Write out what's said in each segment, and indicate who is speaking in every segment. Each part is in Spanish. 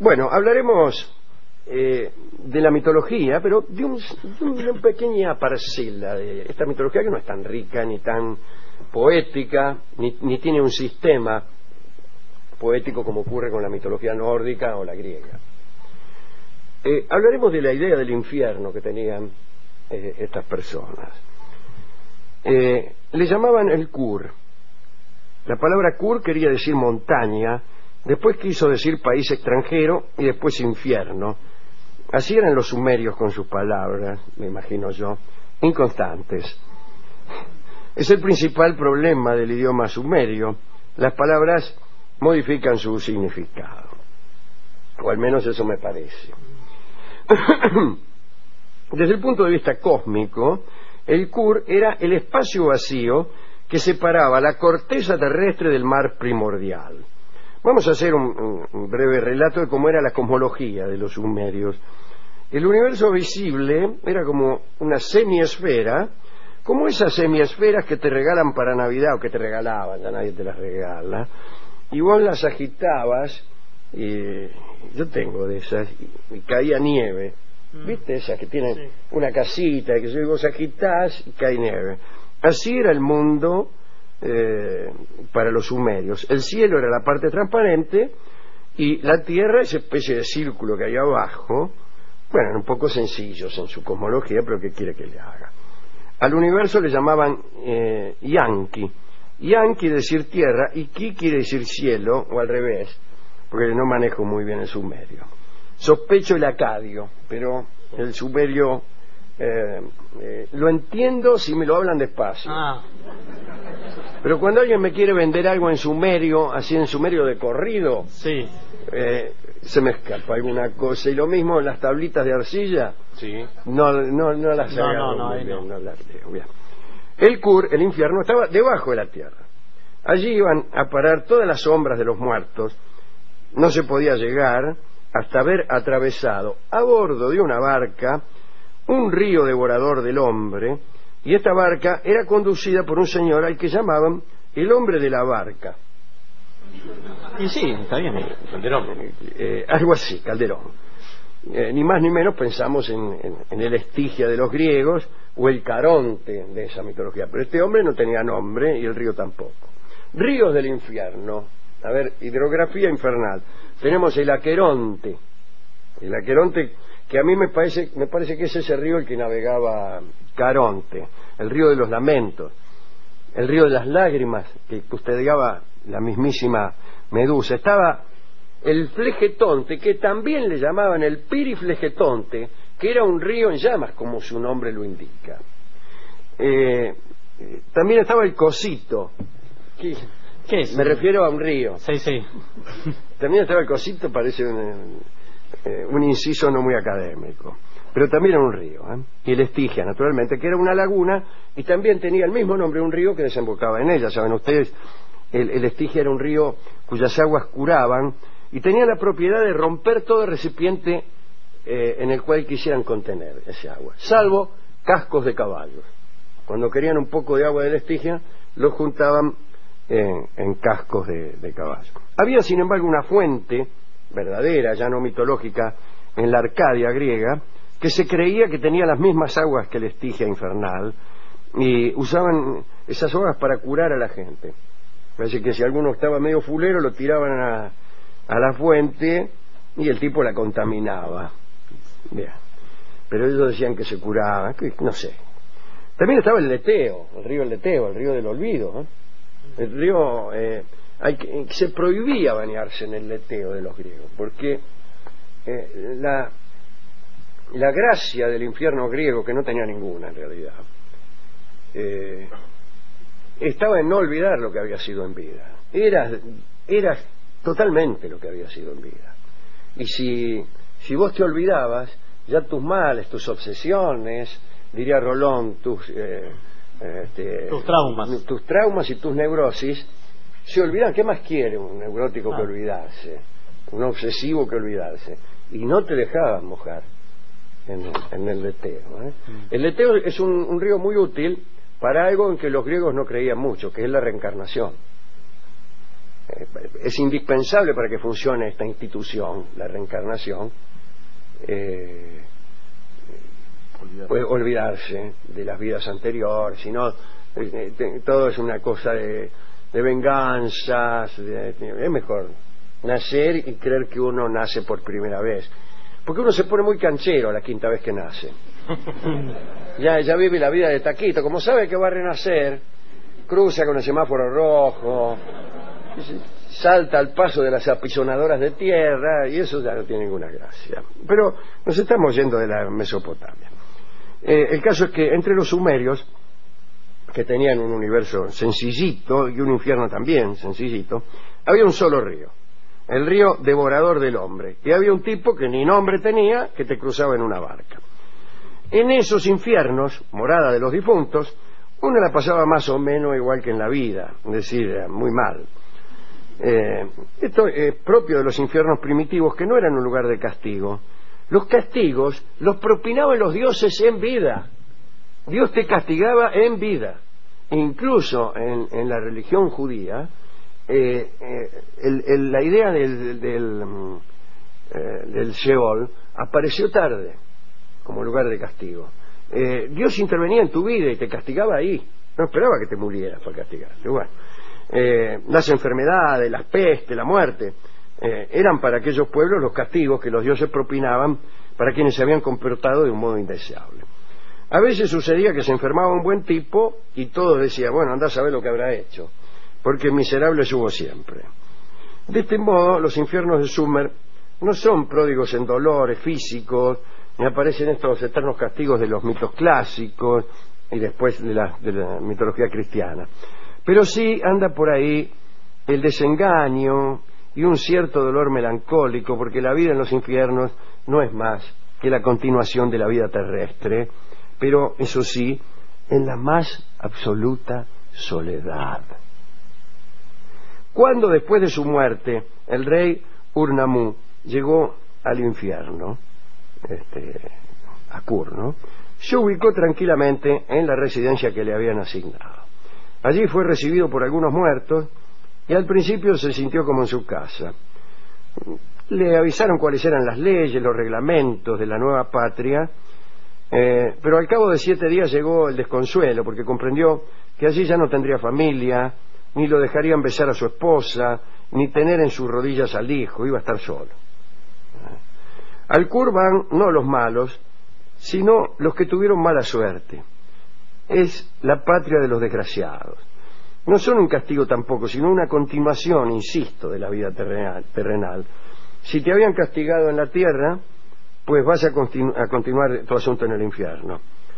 Speaker 1: Bueno, hablaremos de la mitología, pero de una pequeña parcela de esta mitología que no es tan rica, ni tan poética, ni tiene un sistema poético como ocurre con la mitología nórdica o la griega. Hablaremos de la idea del infierno que tenían estas personas. Le llamaban el Kur. La palabra Kur quería decir montaña, después quiso decir país extranjero y después infierno. Así eran los sumerios con sus palabras, me imagino yo, inconstantes. Es el principal problema del idioma sumerio. Las palabras modifican su significado, o al menos eso me parece. Desde el punto de vista cósmico, el Kur era el espacio vacío que separaba la corteza terrestre del mar primordial. Vamos a hacer un breve relato de cómo era la cosmología de los sumerios. El universo visible era como una semiesfera, como esas semiesferas que te regalan para Navidad, o que te regalaban, ya nadie te las regala, y vos las agitabas, y yo tengo de esas, y caía nieve. ¿Viste esas que tienen una casita, y que vos agitás y cae nieve? Así era el mundo para los sumerios. El cielo era la parte transparente y la tierra, esa especie de círculo que hay abajo. Bueno, eran un poco sencillos en su cosmología, pero ¿qué quiere que le haga? Al universo le llamaban Yanki. Yan quiere decir tierra y Ki quiere decir cielo, o al revés, porque no manejo muy bien el sumerio. Sospecho el acadio, pero el sumerio lo entiendo si me lo hablan despacio. Pero cuando alguien me quiere vender algo en sumerio, así en sumerio de corrido,
Speaker 2: sí,
Speaker 1: se me escapa alguna cosa. Y lo mismo en las tablitas de arcilla,
Speaker 2: sí,
Speaker 1: no las agarro, no las leo bien. El Kur, el infierno, estaba debajo de la tierra. Allí iban a parar todas las sombras de los muertos. No se podía llegar hasta haber atravesado a bordo de una barca un río devorador del hombre, y esta barca era conducida por un señor al que llamaban el hombre de la barca.
Speaker 2: Y sí, está bien, Calderón.
Speaker 1: Algo así, Calderón. Ni más ni menos pensamos en el Estigia de los griegos o el Caronte de esa mitología, pero este hombre no tenía nombre y el río tampoco. Ríos del infierno. A ver, hidrografía infernal. Tenemos el Aqueronte. El Aqueronte, que a mí me parece que es ese río el que navegaba Caronte. El río de los lamentos. El río de las lágrimas, que custodiaba la mismísima Medusa. Estaba el Flegetonte, que también le llamaban el Piriflegetonte, que era un río en llamas, como su nombre lo indica. También estaba el Cosito.
Speaker 2: ¿Qué es?
Speaker 1: Me refiero a un río.
Speaker 2: Sí, sí.
Speaker 1: También estaba el Cosito, parece un inciso no muy académico. Pero también era un río, y el Estigia, naturalmente, que era una laguna, y también tenía el mismo nombre, un río que desembocaba en ella. Saben ustedes, el Estigia era un río cuyas aguas curaban, y tenía la propiedad de romper todo recipiente en el cual quisieran contener ese agua, salvo cascos de caballos. Cuando querían un poco de agua del Estigia, lo juntaban en cascos de caballo. Había, sin embargo, una fuente verdadera, ya no mitológica, en la Arcadia griega, que se creía que tenía las mismas aguas que el Estigia infernal, y usaban esas aguas para curar a la gente. Parece que si alguno estaba medio fulero, lo tiraban a la fuente y el tipo la contaminaba. Bien. Pero ellos decían que se curaba, que no sé. También estaba el Leteo, el río Leteo, el río del olvido, el río se prohibía bañarse en el Leteo de los griegos, porque la gracia del infierno griego, que no tenía ninguna en realidad, estaba en no olvidar lo que había sido en vida. Era totalmente lo que había sido en vida. Y si vos te olvidabas, ya tus males, tus obsesiones, diría Rolón, tus traumas y tus neurosis se olvidan. ¿Qué más quiere un neurótico que olvidarse? Un obsesivo que olvidarse. Y no te dejaban mojar en el Leteo. El Leteo es un río muy útil para algo en que los griegos no creían mucho, que es la reencarnación. es indispensable para que funcione esta institución, la reencarnación, puede olvidarse de las vidas anteriores, sino todo es una cosa de venganzas, es mejor nacer y creer que uno nace por primera vez, porque uno se pone muy canchero la quinta vez que nace. Ya vive la vida de taquito, como sabe que va a renacer, cruza con el semáforo rojo, salta al paso de las apisonadoras de tierra, y eso ya no tiene ninguna gracia. Pero nos estamos yendo de la Mesopotamia. El caso es que entre los sumerios, que tenían un universo sencillito y un infierno también sencillito, había un solo río, el río devorador del hombre, y había un tipo que ni nombre tenía, que te cruzaba en una barca. En esos infiernos, morada de los difuntos, uno la pasaba más o menos igual que en la vida, es decir, muy mal. Esto es propio de los infiernos primitivos, que no eran un lugar de castigo. Los castigos los propinaban los dioses en vida. Dios te castigaba en vida. Incluso en la religión judía, la idea del Sheol apareció tarde como lugar de castigo. Dios intervenía en tu vida y te castigaba ahí. No esperaba que te murieras para castigarte. Bueno, las enfermedades, las pestes, la muerte, eran para aquellos pueblos los castigos que los dioses propinaban para quienes se habían comportado de un modo indeseable. A veces sucedía que se enfermaba un buen tipo y todo decía, bueno, anda a saber lo que habrá hecho, porque miserables hubo siempre. De este modo, los infiernos de Sumer no son pródigos en dolores físicos, ni aparecen estos eternos castigos de los mitos clásicos y después de la mitología cristiana. Pero sí anda por ahí el desengaño y un cierto dolor melancólico, porque la vida en los infiernos no es más que la continuación de la vida terrestre, pero eso sí, en la más absoluta soledad. Cuando después de su muerte el rey Ur-Nammu llegó al infierno, a Kur, ¿no?, se ubicó tranquilamente en la residencia que le habían asignado. Allí fue recibido por algunos muertos y al principio se sintió como en su casa. Le avisaron cuáles eran las leyes, los reglamentos de la nueva patria, pero al cabo de 7 días llegó el desconsuelo, porque comprendió que allí ya no tendría familia, ni lo dejarían besar a su esposa, ni tener en sus rodillas al hijo, iba a estar solo. Al Kur van no los malos, sino los que tuvieron mala suerte. Es la patria de los desgraciados. No son un castigo tampoco, sino una continuación, insisto, de la vida terrenal. Si te habían castigado en la tierra, pues vas a continuar tu asunto en el infierno.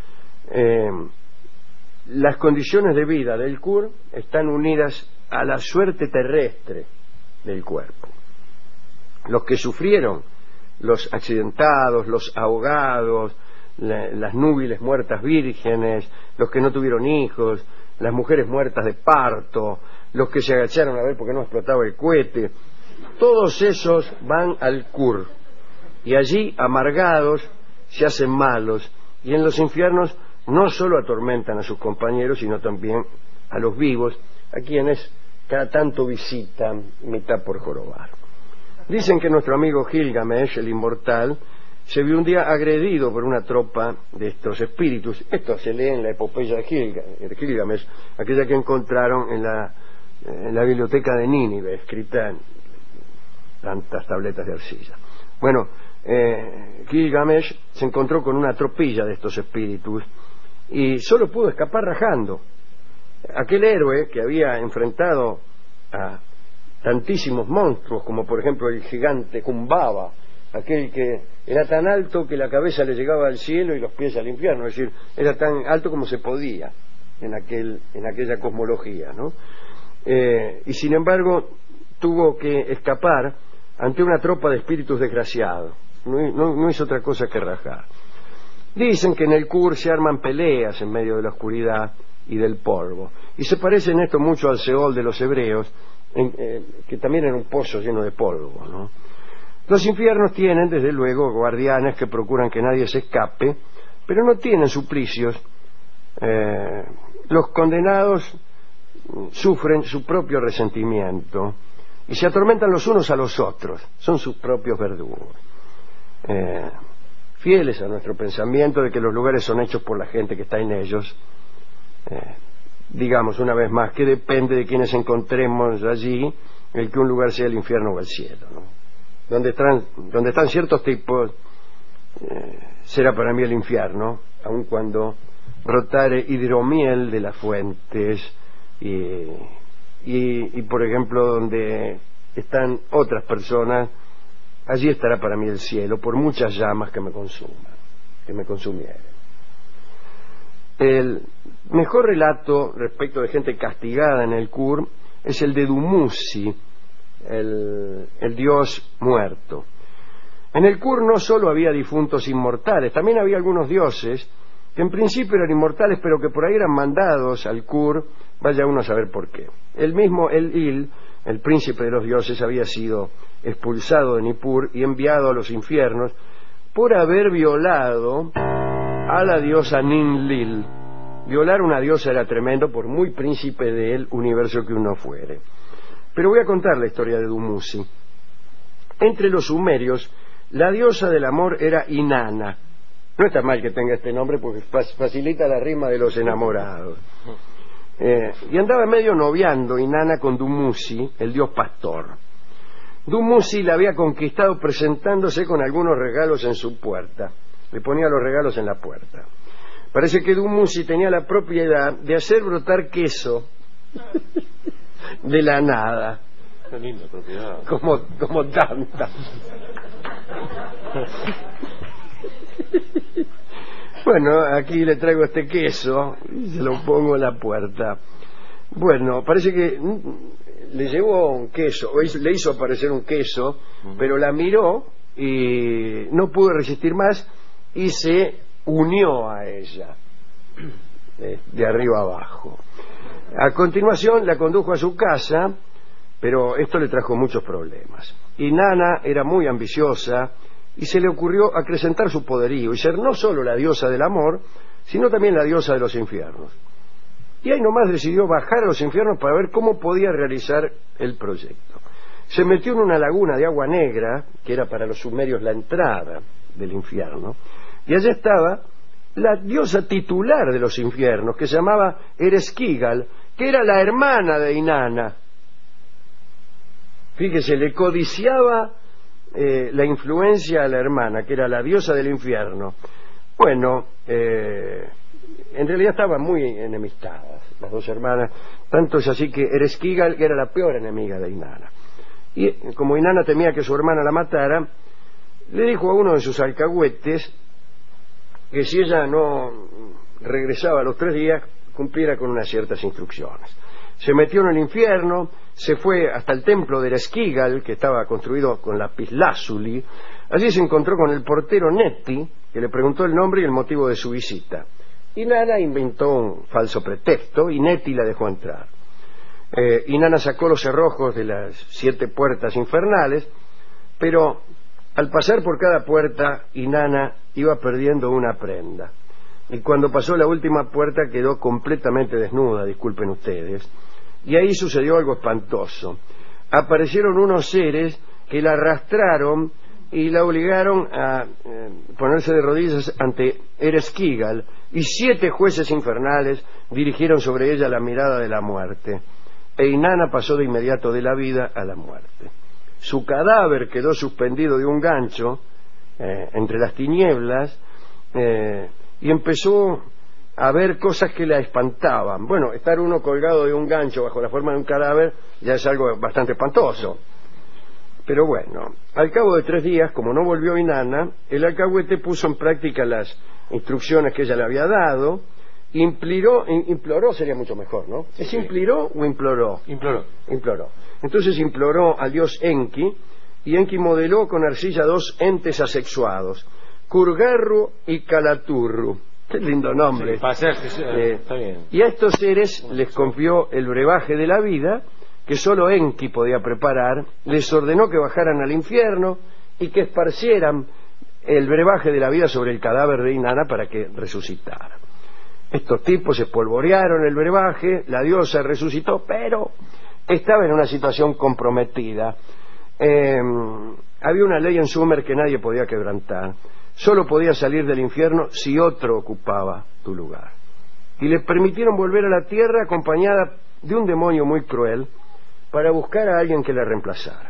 Speaker 1: Las condiciones de vida del Kur están unidas a la suerte terrestre del cuerpo. Los que sufrieron, los accidentados, los ahogados, las núbiles muertas vírgenes, los que no tuvieron hijos, las mujeres muertas de parto, los que se agacharon a ver por qué no explotaba el cohete, todos esos van al Kur, y allí, amargados, se hacen malos, y en los infiernos no solo atormentan a sus compañeros, sino también a los vivos, a quienes cada tanto visitan, mitad por jorobar. Dicen que nuestro amigo Gilgamesh, el inmortal, se vio un día agredido por una tropa de estos espíritus. Esto se lee en la epopeya de Gilgamesh, aquella que encontraron en la biblioteca de Nínive, escrita en tantas tabletas de arcilla. Bueno, Gilgamesh se encontró con una tropilla de estos espíritus y solo pudo escapar rajando. Aquel héroe que había enfrentado a tantísimos monstruos, como por ejemplo el gigante Humbaba, aquel que era tan alto que la cabeza le llegaba al cielo y los pies al infierno, es decir, era tan alto como se podía en aquella cosmología, ¿no? Y sin embargo tuvo que escapar ante una tropa de espíritus desgraciados. No hizo otra cosa que rajar. Dicen que en el Kur se arman peleas en medio de la oscuridad y del polvo, y se parece en esto mucho al Seol de los hebreos, que también era un pozo lleno de polvo, ¿no? Los infiernos tienen, desde luego, guardianes que procuran que nadie se escape, pero no tienen suplicios. Los condenados sufren su propio resentimiento y se atormentan los unos a los otros, son sus propios verdugos. Fieles a nuestro pensamiento de que los lugares son hechos por la gente que está en ellos, digamos una vez más que depende de quienes encontremos allí el que un lugar sea el infierno o el cielo, ¿no? Donde están ciertos tipos, será para mí el infierno, aun cuando brotare hidromiel de las fuentes y por ejemplo donde están otras personas, allí estará para mí el cielo, por muchas llamas que me consumieren. El mejor relato respecto de gente castigada en el Kur es el de Dumuzi, el dios muerto. En el Kur no solo había difuntos inmortales, también había algunos dioses que en principio eran inmortales, pero que por ahí eran mandados al Kur, vaya uno a saber por qué. El mismo El-Il, el príncipe de los dioses, había sido expulsado de Nippur y enviado a los infiernos por haber violado a la diosa Ninlil. Violar una diosa era tremendo, por muy príncipe del universo que uno fuere. Pero voy a contar la historia de Dumuzi. Entre los sumerios, la diosa del amor era Inanna. No está mal que tenga este nombre porque facilita la rima de los enamorados. Y andaba medio noviando Inanna con Dumuzi, el dios pastor. Dumuzi la había conquistado presentándose con algunos regalos en su puerta. Le ponía los regalos en la puerta. Parece que Dumuzi tenía la propiedad de hacer brotar queso de la nada.
Speaker 2: Qué linda propiedad.
Speaker 1: Como tanta. Bueno, aquí le traigo este queso y se lo pongo en la puerta. Bueno, parece que le llevó un queso, o le hizo aparecer un queso, pero la miró y no pudo resistir más y se unió a ella, de arriba abajo. A continuación la condujo a su casa, pero esto le trajo muchos problemas. Inanna era muy ambiciosa y se le ocurrió acrecentar su poderío y ser no solo la diosa del amor, sino también la diosa de los infiernos. Y ahí nomás decidió bajar a los infiernos para ver cómo podía realizar el proyecto. Se metió en una laguna de agua negra, que era para los sumerios la entrada del infierno, y allí estaba la diosa titular de los infiernos, que se llamaba Ereshkigal, que era la hermana de Inanna. Fíjese, le codiciaba la influencia a la hermana, que era la diosa del infierno. Bueno, en realidad estaban muy enemistadas las dos hermanas, tanto es así que Ereshkigal era la peor enemiga de Inanna. Y como Inanna temía que su hermana la matara, le dijo a uno de sus alcahuetes que si ella no regresaba a los 3 días, cumpliera con unas ciertas instrucciones. Se metió en el infierno, se fue hasta el templo de Ereshkigal, que estaba construido con lapislázuli. Allí se encontró con el portero Neti, que le preguntó el nombre y el motivo de su visita. Inanna inventó un falso pretexto y Neti la dejó entrar. Inanna sacó los cerrojos de las 7 puertas infernales, pero al pasar por cada puerta, Inanna iba perdiendo una prenda. Y cuando pasó la última puerta quedó completamente desnuda, disculpen ustedes. Y ahí sucedió algo espantoso. Aparecieron unos seres que la arrastraron y la obligaron a ponerse de rodillas ante Ereshkigal, y 7 jueces infernales dirigieron sobre ella la mirada de la muerte. E Inanna pasó de inmediato de la vida a la muerte. Su cadáver quedó suspendido de un gancho entre las tinieblas, y empezó a ver cosas que la espantaban. Bueno, estar uno colgado de un gancho bajo la forma de un cadáver ya es algo bastante espantoso. Pero bueno, al cabo de 3 días, como no volvió Inanna, el alcahuete puso en práctica las instrucciones que ella le había dado. Imploró sería mucho mejor, ¿no? ¿Es sí. ¿Imploró o imploró? Imploró. Entonces imploró al dios Enki, y Enki modeló con arcilla 2 entes asexuados, Kurgarru y Kalaturru. Qué lindo nombre.
Speaker 2: Sí, está bien.
Speaker 1: Y a estos seres les confió el brebaje de la vida, que solo Enki podía preparar. Les ordenó que bajaran al infierno y que esparcieran el brebaje de la vida sobre el cadáver de Inanna para que resucitara. Estos tipos espolvorearon el brebaje, la diosa resucitó, pero estaba en una situación comprometida. Había una ley en Sumer que nadie podía quebrantar. Solo podía salir del infierno si otro ocupaba tu lugar. Y le permitieron volver a la tierra acompañada de un demonio muy cruel para buscar a alguien que la reemplazara.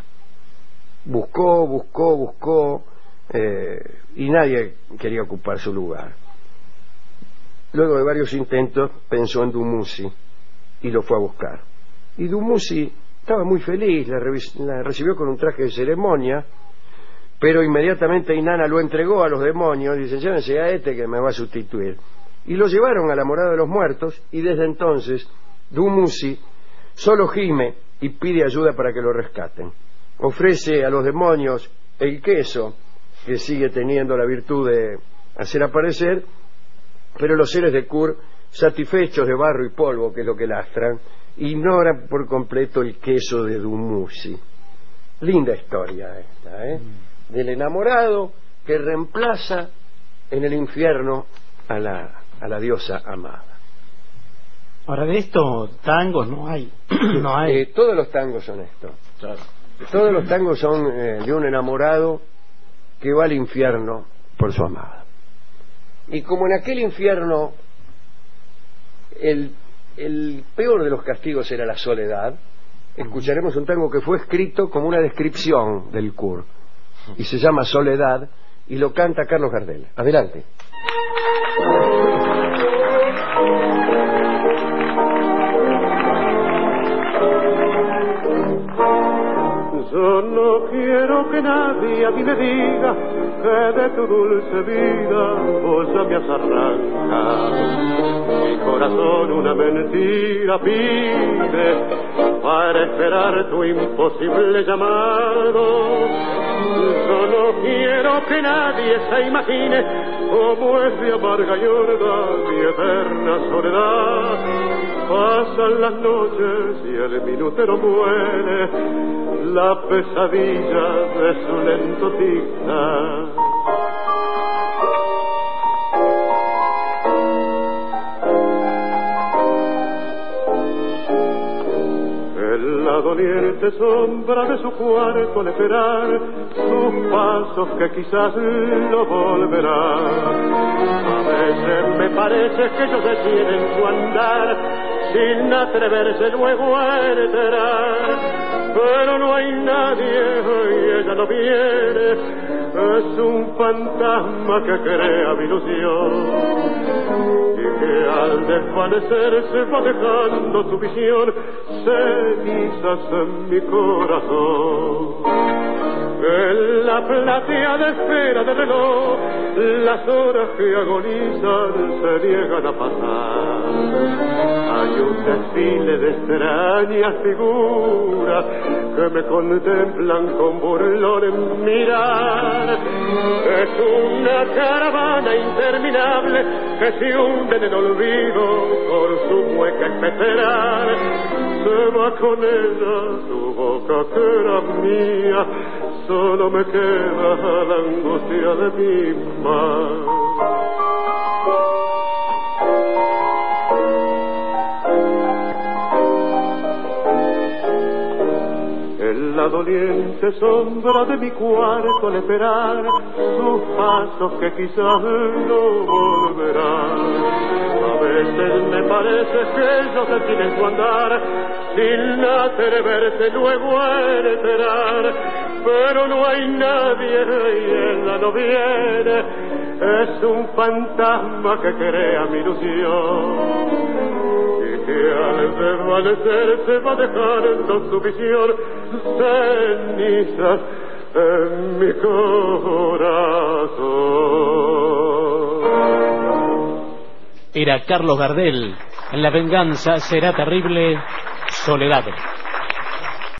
Speaker 1: Buscó y nadie quería ocupar su lugar. Luego de varios intentos pensó en Dumuzi y lo fue a buscar. Y Dumuzi estaba muy feliz, la recibió con un traje de ceremonia, pero inmediatamente Inanna lo entregó a los demonios y dice: llévense a este que me va a sustituir. Y lo llevaron a la morada de los muertos, y desde entonces Dumuzi solo gime y pide ayuda para que lo rescaten. Ofrece a los demonios el queso, que sigue teniendo la virtud de hacer aparecer, pero los seres de Kur, satisfechos de barro y polvo, que es lo que lastran, ignoran por completo el queso de Dumuzi. Linda historia esta, del enamorado que reemplaza en el infierno a la diosa amada.
Speaker 2: Ahora, de estos tangos no hay. No hay.
Speaker 1: Todos los tangos son esto.
Speaker 2: Claro.
Speaker 1: Todos los tangos son de un enamorado que va al infierno por su amada. Y como en aquel infierno el peor de los castigos era la soledad, escucharemos un tango que fue escrito como una descripción del Kur, y se llama Soledad, y lo canta Carlos Gardel. Adelante.
Speaker 3: Yo no quiero que nadie a mí me diga que de tu dulce vida vos ya me has arrancado. Mi corazón una mentira pide para esperar tu imposible llamado. Yo no quiero que nadie se imagine cómo es de amarga y horda mi eterna soledad. Pasan las noches y el minutero muere, la pesadilla de su lento tic-tac. En la doliente sombra de su cuarto al esperar sus pasos que quizás lo volverán. A veces me parece que ellos detienen su andar sin atreverse luego a entrar, pero no hay nadie y ella no viene, es un fantasma que crea mi ilusión y que al desvanecerse va dejando su visión cenizas en mi corazón. En la plateada esfera del reloj las horas que agonizan se niegan a pasar. Hay un desfile de extrañas figuras que me contemplan con burlón mirar. Es una caravana interminable que se hunde en el olvido por su hueca especerar. Se va con ella su boca que era mía, solo me queda la angustia de mi mar. En la doliente sombra de mi cuarto al esperar sus pasos que quizás no volverán. A veces me parece que ellos detienen su andar sin atreverse luego a esperar, pero no hay nadie y ella no viene, es un fantasma que crea mi ilusión y que al desvanecerse va dejando su visión cenizas en mi corazón.
Speaker 2: Era Carlos Gardel en La venganza será terrible, Soledad.